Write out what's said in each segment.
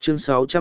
Chương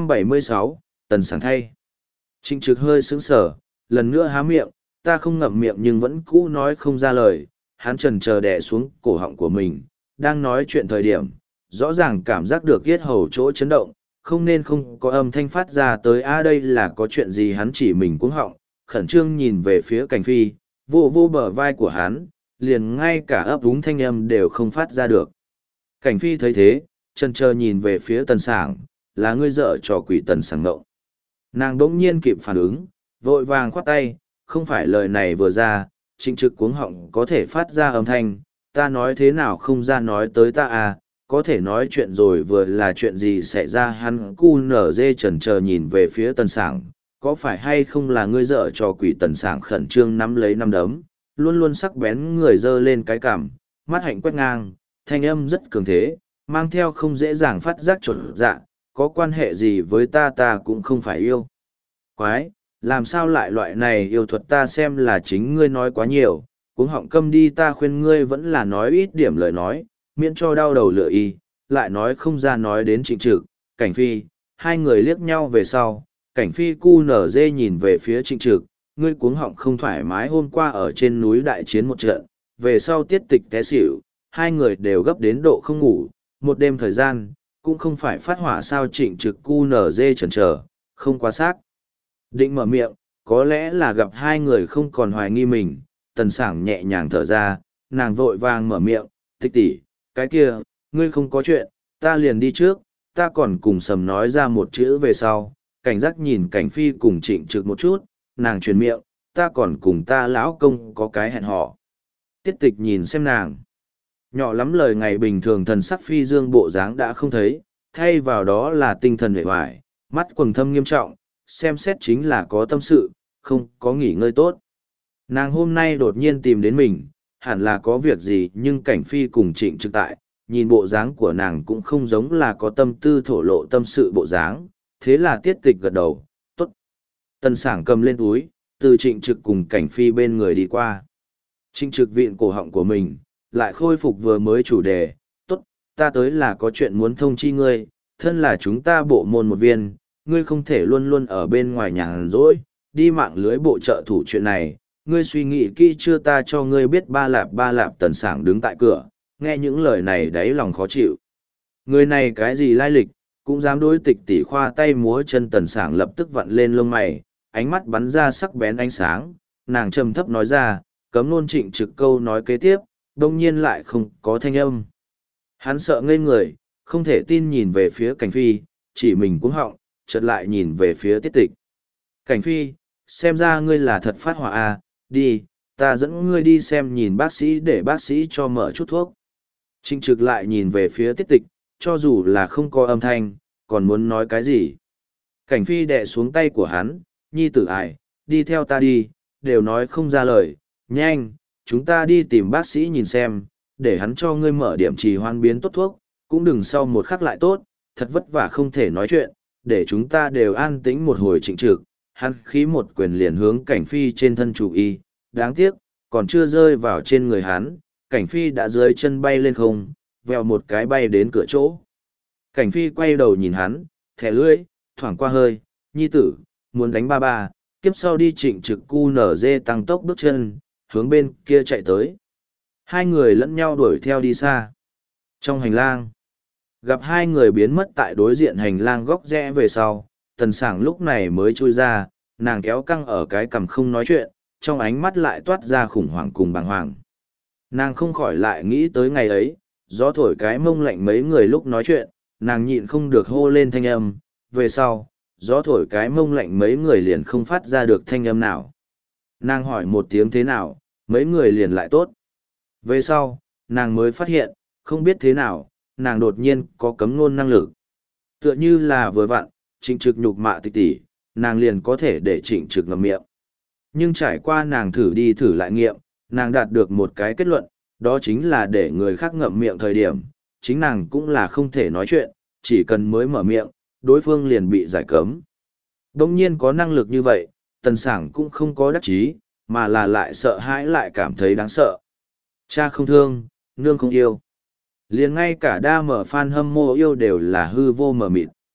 676, Tần Sảng thay. Trịnh Trực hơi sững sờ, lần nữa há miệng, ta không ngậm miệng nhưng vẫn cũ nói không ra lời, hắn chần chờ đè xuống cổ họng của mình, đang nói chuyện thời điểm, rõ ràng cảm giác được yết hầu chỗ chấn động, không nên không có âm thanh phát ra tới đây là có chuyện gì hắn chỉ mình cuống họng, khẩn trương nhìn về phía Cảnh Phi, vô vô bờ vai của hắn, liền ngay cả ấp úng thanh âm đều không phát ra được. Cảnh Phi thấy thế, chần chờ nhìn về phía Tần Sảng, là ngươi dợ trò quỷ Tần Sảng ngộng. Nàng đỗng nhiên kịp phản ứng, vội vàng khoát tay, không phải lời này vừa ra, Trịnh Trực cuống họng có thể phát ra âm thanh, ta nói thế nào không ra nói tới ta à, có thể nói chuyện rồi vừa là chuyện gì xảy ra. Hắn cu nở dê chần chờ nhìn về phía Tần Sảng, có phải hay không là ngươi dợ trò quỷ. Tần Sảng khẩn trương nắm lấy nắm đấm, luôn luôn sắc bén người dơ lên cái cằm, mắt hạnh quét ngang, thanh âm rất cường thế, mang theo không dễ dàng phát giác trộn dạ, có quan hệ gì với ta cũng không phải yêu. Quái, làm sao lại loại này yêu thuật, ta xem là chính ngươi nói quá nhiều, cuống họng câm đi, ta khuyên ngươi vẫn là nói ít điểm lời nói, miễn cho đau đầu lửa y, lại nói không ra nói đến Trịnh Trực, Cảnh Phi, hai người liếc nhau về sau, Cảnh Phi cu nở dê nhìn về phía Trịnh Trực, ngươi cuống họng không thoải mái hôm qua ở trên núi đại chiến một trận, về sau tiết tịch té xỉu, hai người đều gấp đến độ không ngủ, một đêm thời gian, cũng không phải phát hỏa sao. Trịnh Trực cu nở dê chần chờ, không quá xác định mở miệng, có lẽ là gặp hai người không còn hoài nghi mình. Tần Sảng nhẹ nhàng thở ra, nàng vội vàng mở miệng, Tích tỷ, cái kia, ngươi không có chuyện, ta liền đi trước, ta còn cùng Sầm nói ra một chữ về sau, cảnh giác nhìn Cảnh Phi cùng Trịnh Trực một chút, nàng truyền miệng, ta còn cùng ta lão công có cái hẹn hò. Tiết Tịch nhìn xem nàng, nhỏ lắm lời ngày bình thường thần sắc phi dương bộ dáng đã không thấy, thay vào đó là tinh thần uể oải, mắt quầng thâm nghiêm trọng, xem xét chính là có tâm sự, không có nghỉ ngơi tốt. Nàng hôm nay đột nhiên tìm đến mình, hẳn là có việc gì, nhưng Cảnh Phi cùng Trịnh Trực tại, nhìn bộ dáng của nàng cũng không giống là có tâm tư thổ lộ tâm sự bộ dáng, thế là Tiết Tịch gật đầu, tốt. Tần Sảng cầm lên túi, từ Trịnh Trực cùng Cảnh Phi bên người đi qua. Trịnh Trực vịn cổ họng của mình, lại khôi phục vừa mới chủ đề, tốt, ta tới là có chuyện muốn thông chi ngươi, thân là chúng ta bộ môn một viên, ngươi không thể luôn luôn ở bên ngoài nhàn rỗi, đi mạng lưới bộ trợ thủ chuyện này, ngươi suy nghĩ kỹ chưa, ta cho ngươi biết. Ba lạp. Tần Sảng đứng tại cửa, nghe những lời này đáy lòng khó chịu. Người này cái gì lai lịch, cũng dám đối Tịch tỷ khoa tay múa chân. Tần Sảng lập tức vặn lên lông mày, ánh mắt bắn ra sắc bén ánh sáng, nàng trầm thấp nói ra, cấm luôn Trịnh Trực câu nói kế tiếp, đông nhiên lại không có thanh âm. Hắn sợ ngây người, không thể tin nhìn về phía Cảnh Phi, chỉ mình cuống họng, chợt lại nhìn về phía Tiết Tịch. Cảnh Phi, xem ra ngươi là thật phát hỏa à, đi, ta dẫn ngươi đi xem nhìn bác sĩ để bác sĩ cho mở chút thuốc. Trịnh Trực lại nhìn về phía Tiết Tịch, cho dù là không có âm thanh, còn muốn nói cái gì. Cảnh Phi đè xuống tay của hắn, nhi tử ải, đi theo ta đi, đều nói không ra lời, nhanh, chúng ta đi tìm bác sĩ nhìn xem, để hắn cho ngươi mở điểm trì hoãn biến tốt thuốc, cũng đừng sau một khắc lại tốt, thật vất vả không thể nói chuyện, để chúng ta đều an tĩnh một hồi. Trịnh Trực, hắn khí một quyền liền hướng Cảnh Phi trên thân chủ y, đáng tiếc, còn chưa rơi vào trên người hắn, Cảnh Phi đã dưới chân bay lên không, vèo một cái bay đến cửa chỗ. Cảnh Phi quay đầu nhìn hắn, thẻ lưỡi, thoảng qua hơi, nhi tử, muốn đánh ba ba, kiếp sau đi. Trịnh Trực cu nở dê tăng tốc bước chân, hướng bên kia chạy tới. Hai người lẫn nhau đuổi theo đi xa. Trong hành lang, gặp hai người biến mất tại đối diện hành lang góc rẽ về sau, Tần Sảng lúc này mới chui ra, nàng kéo căng ở cái cằm không nói chuyện, trong ánh mắt lại toát ra khủng hoảng cùng bàng hoàng. Nàng không khỏi lại nghĩ tới ngày ấy, gió thổi cái mông lạnh mấy người lúc nói chuyện, nàng nhịn không được hô lên thanh âm, về sau, gió thổi cái mông lạnh mấy người liền không phát ra được thanh âm nào. Nàng hỏi một tiếng thế nào, mấy người liền lại tốt. Về sau, nàng mới phát hiện, không biết thế nào, nàng đột nhiên có cấm ngôn năng lực. Tựa như là vừa vặn, Trịnh Trực nhục mạ Tịch tỷ, nàng liền có thể để Trịnh Trực ngậm miệng. Nhưng trải qua nàng thử đi thử lại nghiệm, nàng đạt được một cái kết luận, đó chính là để người khác ngậm miệng thời điểm, chính nàng cũng là không thể nói chuyện, chỉ cần mới mở miệng, đối phương liền bị giải cấm. Đông nhiên có năng lực như vậy, Tần Sảng cũng không có đắc chí, mà là lại sợ hãi lại cảm thấy đáng sợ. Cha không thương, nương không yêu. Liền ngay cả đa mở fan hâm mộ yêu đều là hư vô mờ mịt.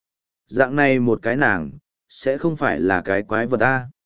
Dạng này một cái nàng, sẽ không phải là cái quái vật ta.